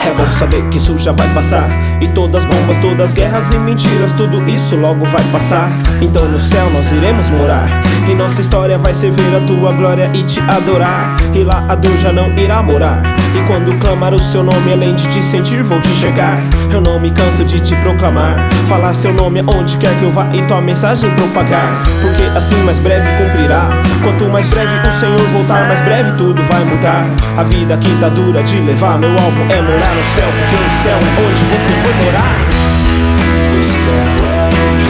É bom saber que isso já vai passar, e todas as bombas, todas as guerras e mentiras, tudo isso logo vai passar. Então no céu nós iremos morar, e nossa história vai ser ver a tua glória e te adorar. E lá a dor já não irá morar, e quando clamar o seu nome, além de te sentir vou te enxergar. Eu não me canso de te proclamar, falar seu nome aonde quer que eu vá e tua mensagem propagar. Porque assim mais breve cumprirá. Quanto mais breve o Senhor voltar, mais breve tudo vai mudar. A vida aqui tá dura de levar, meu alvo é morar no céu, porque o céu é onde você foi morar. O céu é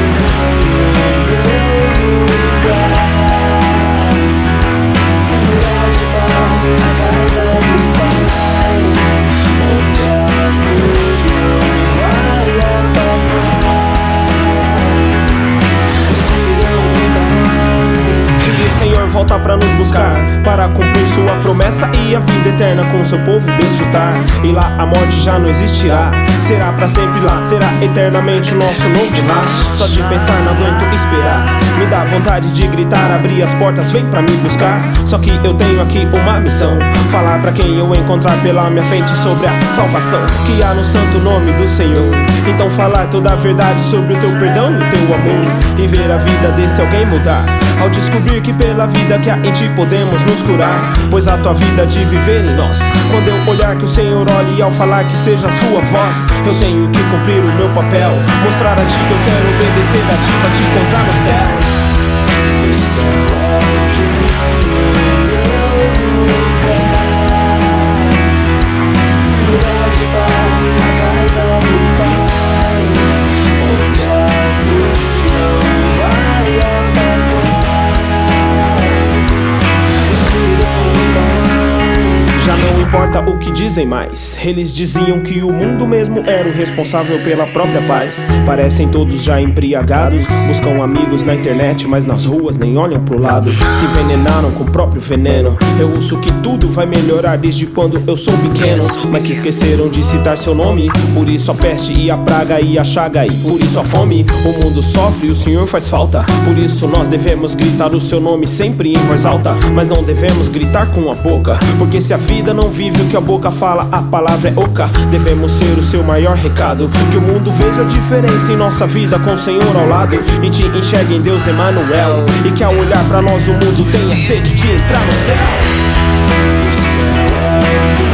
volta pra nos buscar, para cumprir sua promessa e a vida eterna com seu povo desfrutar. E lá a morte já não existirá, será pra sempre lá, será eternamente o nosso novo lar. Só de pensar não aguento esperar, me dá vontade de gritar, abrir as portas, vem pra me buscar. Só que eu tenho aqui uma missão, falar pra quem eu encontrar pela minha frente sobre a salvação que há no santo nome do Senhor. Então falar toda a verdade sobre o teu perdão e o teu amor, e ver a vida desse alguém mudar, ao descobrir que pela vida que há em ti podemos nos curar, pois a tua vida de viver em nós. Quando eu olhar que o Senhor olhe e ao falar que seja a sua voz, eu tenho que cumprir o meu papel, mostrar a ti que eu quero obedecer a ti pra te encontrar no céu. O céu é lugar de paz, a casa do Pai, onde a luz não vai apagar. Já não importa o que dizem mais, eles diziam que o mundo mesmo era o responsável pela própria paz. Parecem todos já embriagados, buscam amigos na internet, mas nas ruas nem olham pro lado. Se envenenaram com o próprio veneno. Eu ouço que tudo vai melhorar desde quando eu sou pequeno, mas se esqueceram de citar seu nome. Por isso a peste e a praga e a chaga, e por isso a fome. O mundo sofre e o Senhor faz falta, por isso nós devemos gritar o seu nome sempre em voz alta. Mas não devemos gritar com a boca, porque se a vida não vive o que a boca fala, a palavra é oca. Devemos ser o seu maior recado, que o mundo veja a diferença em nossa vida com o Senhor ao lado, e te enxergue em Deus Emanuel, e que ao olhar pra nós o mundo tenha sede de entrar no céu. O céu é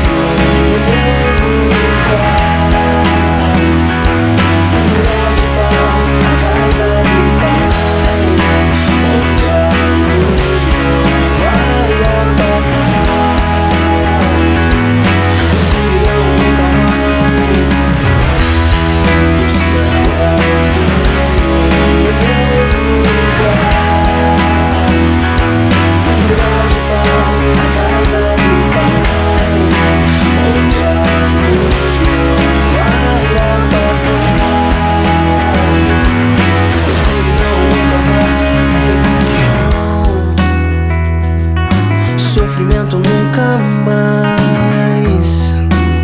sofrimento nunca mais,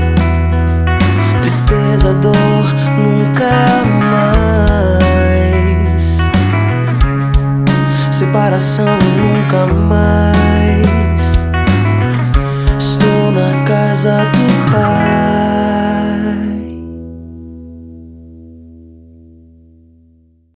tristeza, dor nunca mais, separação nunca mais. Estou na casa do Pai.